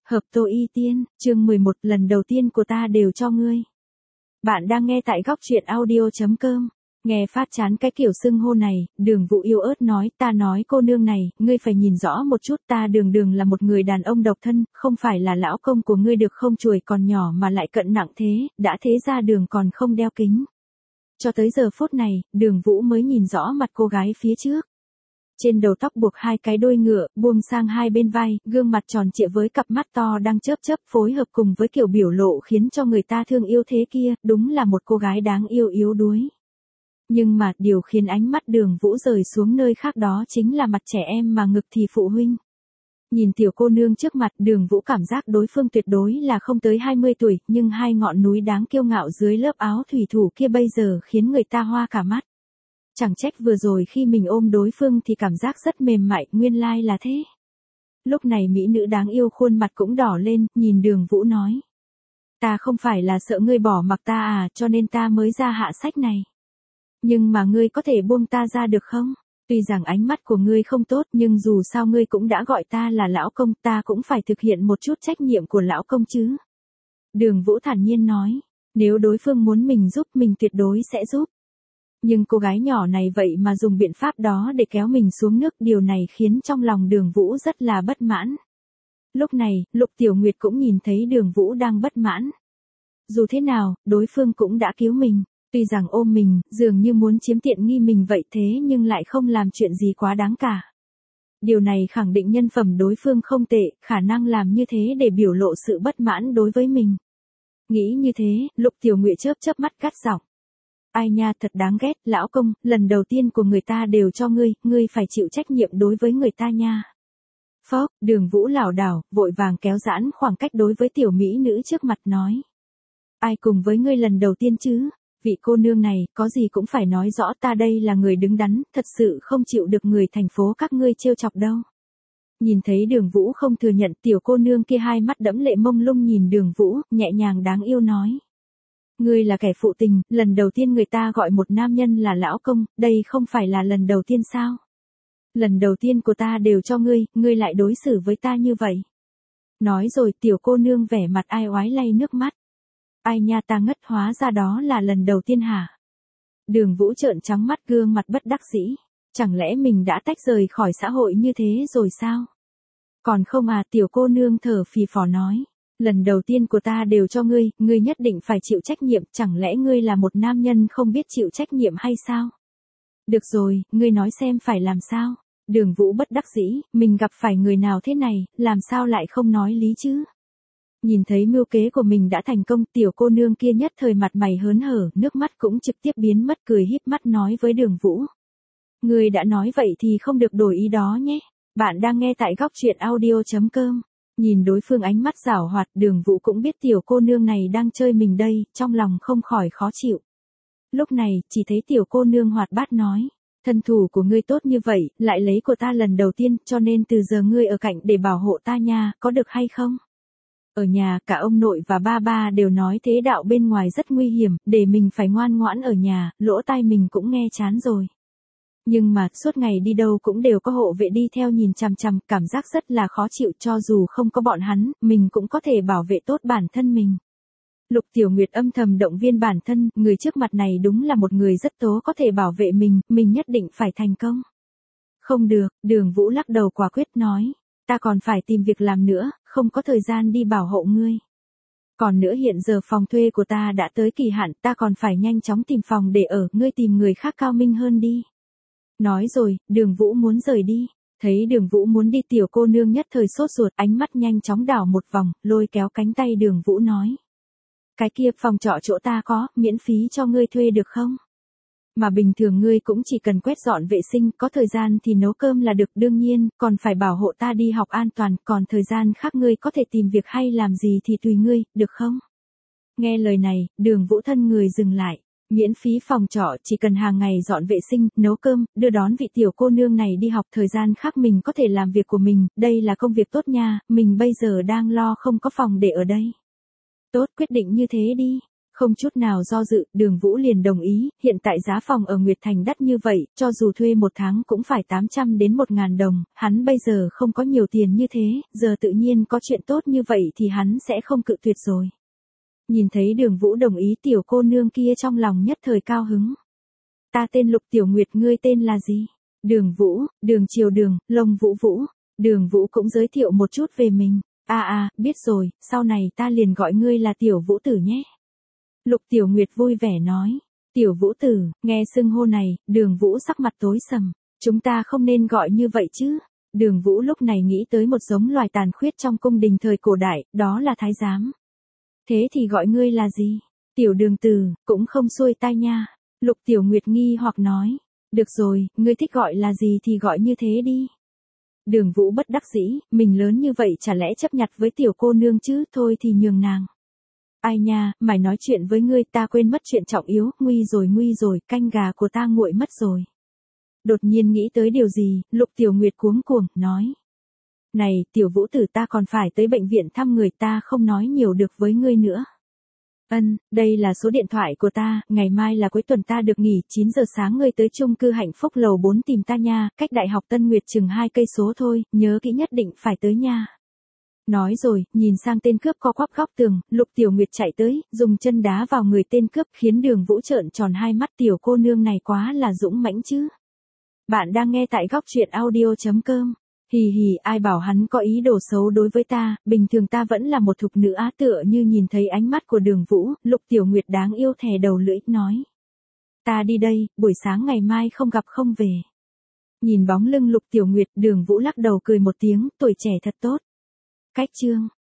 Hợp Tô Y Tiên, chương 11, lần đầu tiên của ta đều cho ngươi. Bạn đang nghe tại góc truyện audio.com. Nghe phát chán cái kiểu xưng hô này, Đường Vũ yếu ớt nói, ta nói cô nương này, ngươi phải nhìn rõ một chút, ta Đường Đường là một người đàn ông độc thân, không phải là lão công của ngươi được không, chuồi còn nhỏ mà lại cận nặng thế, đã thế ra đường còn không đeo kính. Cho tới giờ phút này, Đường Vũ mới nhìn rõ mặt cô gái phía trước. Trên đầu tóc buộc hai cái đuôi ngựa, buông sang hai bên vai, gương mặt tròn trịa với cặp mắt to đang chớp chớp phối hợp cùng với kiểu biểu lộ khiến cho người ta thương yêu thế kia, đúng là một cô gái đáng yêu yếu đuối. Nhưng mà, điều khiến ánh mắt Đường Vũ rời xuống nơi khác đó chính là mặt trẻ em mà ngực thì phụ huynh. Nhìn tiểu cô nương trước mặt, Đường Vũ cảm giác đối phương tuyệt đối là không tới 20 tuổi, nhưng hai ngọn núi đáng kiêu ngạo dưới lớp áo thủy thủ kia bây giờ khiến người ta hoa cả mắt. Chẳng trách vừa rồi khi mình ôm đối phương thì cảm giác rất mềm mại, nguyên lai là thế. Lúc này mỹ nữ đáng yêu khuôn mặt cũng đỏ lên, nhìn Đường Vũ nói. Ta không phải là sợ ngươi bỏ mặc ta à, cho nên ta mới ra hạ sách này. Nhưng mà ngươi có thể buông ta ra được không? Tuy rằng ánh mắt của ngươi không tốt, nhưng dù sao ngươi cũng đã gọi ta là lão công, ta cũng phải thực hiện một chút trách nhiệm của lão công chứ. Đường Vũ thản nhiên nói, nếu đối phương muốn mình giúp mình tuyệt đối sẽ giúp. Nhưng cô gái nhỏ này vậy mà dùng biện pháp đó để kéo mình xuống nước, điều này khiến trong lòng Đường Vũ rất là bất mãn. Lúc này, Lục Tiểu Nguyệt cũng nhìn thấy Đường Vũ đang bất mãn. Dù thế nào, đối phương cũng đã cứu mình, tuy rằng ôm mình, dường như muốn chiếm tiện nghi mình vậy thế nhưng lại không làm chuyện gì quá đáng cả. Điều này khẳng định nhân phẩm đối phương không tệ, khả năng làm như thế để biểu lộ sự bất mãn đối với mình. Nghĩ như thế, Lục Tiểu Nguyệt chớp chớp mắt gắt giọng. Ai nha, thật đáng ghét, lão công, lần đầu tiên của người ta đều cho ngươi, ngươi phải chịu trách nhiệm đối với người ta nha. Phốc, Đường Vũ lảo đảo, vội vàng kéo giãn khoảng cách đối với tiểu mỹ nữ trước mặt nói. Ai cùng với ngươi lần đầu tiên chứ? Vị cô nương này, có gì cũng phải nói rõ, ta đây là người đứng đắn, thật sự không chịu được người thành phố các ngươi trêu chọc đâu. Nhìn thấy Đường Vũ không thừa nhận, tiểu cô nương kia hai mắt đẫm lệ mông lung nhìn Đường Vũ, nhẹ nhàng đáng yêu nói. Ngươi là kẻ phụ tình, lần đầu tiên người ta gọi một nam nhân là lão công, đây không phải là lần đầu tiên sao? Lần đầu tiên của ta đều cho ngươi, ngươi lại đối xử với ta như vậy. Nói rồi tiểu cô nương vẻ mặt ai oái lay nước mắt. Ai nha, ta ngất, hóa ra đó là lần đầu tiên hả? Đường Vũ trợn trắng mắt, gương mặt bất đắc dĩ. Chẳng lẽ mình đã tách rời khỏi xã hội như thế rồi sao? Còn không à, tiểu cô nương thở phì phò nói. Lần đầu tiên của ta đều cho ngươi, ngươi nhất định phải chịu trách nhiệm, chẳng lẽ ngươi là một nam nhân không biết chịu trách nhiệm hay sao? Được rồi, ngươi nói xem phải làm sao? Đường Vũ bất đắc dĩ, mình gặp phải người nào thế này, làm sao lại không nói lý chứ? Nhìn thấy mưu kế của mình đã thành công, tiểu cô nương kia nhất thời mặt mày hớn hở, nước mắt cũng trực tiếp biến mất, cười híp mắt nói với Đường Vũ. Ngươi đã nói vậy thì không được đổi ý đó nhé. Bạn đang nghe tại góc truyện audio.com. Nhìn đối phương ánh mắt giảo hoạt, Đường Vũ cũng biết tiểu cô nương này đang chơi mình đây, trong lòng không khỏi khó chịu. Lúc này, chỉ thấy tiểu cô nương hoạt bát nói, thân thủ của ngươi tốt như vậy, lại lấy của ta lần đầu tiên, cho nên từ giờ ngươi ở cạnh để bảo hộ ta nha, có được hay không? Ở nhà, cả ông nội và ba ba đều nói thế đạo bên ngoài rất nguy hiểm, để mình phải ngoan ngoãn ở nhà, lỗ tai mình cũng nghe chán rồi. Nhưng mà, suốt ngày đi đâu cũng đều có hộ vệ đi theo nhìn chằm chằm, cảm giác rất là khó chịu, cho dù không có bọn hắn, mình cũng có thể bảo vệ tốt bản thân mình. Lục Tiểu Nguyệt âm thầm động viên bản thân, người trước mặt này đúng là một người rất tố có thể bảo vệ mình nhất định phải thành công. Không được, Đường Vũ lắc đầu quả quyết nói, ta còn phải tìm việc làm nữa, không có thời gian đi bảo hộ ngươi. Còn nữa hiện giờ phòng thuê của ta đã tới kỳ hạn, ta còn phải nhanh chóng tìm phòng để ở, ngươi tìm người khác cao minh hơn đi. Nói rồi, Đường Vũ muốn rời đi. Thấy Đường Vũ muốn đi, tiểu cô nương nhất thời sốt ruột, ánh mắt nhanh chóng đảo một vòng, lôi kéo cánh tay Đường Vũ nói. Cái kia, phòng trọ chỗ ta có, miễn phí cho ngươi thuê được không? Mà bình thường ngươi cũng chỉ cần quét dọn vệ sinh, có thời gian thì nấu cơm là được, đương nhiên, còn phải bảo hộ ta đi học an toàn, còn thời gian khác ngươi có thể tìm việc hay làm gì thì tùy ngươi, được không? Nghe lời này, Đường Vũ thân người dừng lại. Miễn phí phòng trọ, chỉ cần hàng ngày dọn vệ sinh, nấu cơm, đưa đón vị tiểu cô nương này đi học, thời gian khác mình có thể làm việc của mình, đây là công việc tốt nha, mình bây giờ đang lo không có phòng để ở đây. Tốt, quyết định như thế đi. Không chút nào do dự, Đường Vũ liền đồng ý, hiện tại giá phòng ở Nguyệt Thành đắt như vậy, cho dù thuê một tháng cũng phải 800 đến 1.000 đồng, hắn bây giờ không có nhiều tiền như thế, giờ tự nhiên có chuyện tốt như vậy thì hắn sẽ không cự tuyệt rồi. Nhìn thấy Đường Vũ đồng ý, tiểu cô nương kia trong lòng nhất thời cao hứng. Ta tên Lục Tiểu Nguyệt, ngươi tên là gì? Đường Vũ, Đường Triều Đường, Lông Vũ Vũ. Đường Vũ cũng giới thiệu một chút về mình. Biết rồi, sau này ta liền gọi ngươi là Tiểu Vũ Tử nhé. Lục Tiểu Nguyệt vui vẻ nói. Tiểu Vũ Tử, nghe xưng hô này, Đường Vũ sắc mặt tối sầm. Chúng ta không nên gọi như vậy chứ. Đường Vũ lúc này nghĩ tới một giống loài tàn khuyết trong cung đình thời cổ đại, đó là thái giám. Thế thì gọi ngươi là gì? Tiểu Đường Tử, cũng không xuôi tai nha. Lục Tiểu Nguyệt nghi hoặc nói. Được rồi, ngươi thích gọi là gì thì gọi như thế đi. Đường Vũ bất đắc dĩ, mình lớn như vậy chả lẽ chấp nhặt với tiểu cô nương chứ, thôi thì nhường nàng. Ai nha, mày nói chuyện với ngươi, ta quên mất chuyện trọng yếu, nguy rồi, canh gà của ta nguội mất rồi. Đột nhiên nghĩ tới điều gì, Lục Tiểu Nguyệt cuống cuồng, nói. Này, Tiểu Vũ Tử, ta còn phải tới bệnh viện thăm người, ta không nói nhiều được với ngươi nữa. Đây là số điện thoại của ta, ngày mai là cuối tuần ta được nghỉ, 9 giờ sáng ngươi tới chung cư Hạnh Phúc lầu 4 tìm ta nha, cách Đại học Tân Nguyệt chừng 2 cây số thôi, nhớ kỹ nhất định phải tới nha. Nói rồi, nhìn sang tên cướp co quắp góc tường, Lục Tiểu Nguyệt chạy tới, dùng chân đá vào người tên cướp khiến Đường Vũ trợn tròn hai mắt, tiểu cô nương này quá là dũng mãnh chứ. Bạn đang nghe tại góc truyện audio.com. Hì hì, ai bảo hắn có ý đồ xấu đối với ta, bình thường ta vẫn là một thục nữ á. Tựa như nhìn thấy ánh mắt của Đường Vũ, Lục Tiểu Nguyệt đáng yêu thè đầu lưỡi, nói. Ta đi đây, buổi sáng ngày mai không gặp không về. Nhìn bóng lưng Lục Tiểu Nguyệt, Đường Vũ lắc đầu cười một tiếng, tuổi trẻ thật tốt. Cách chương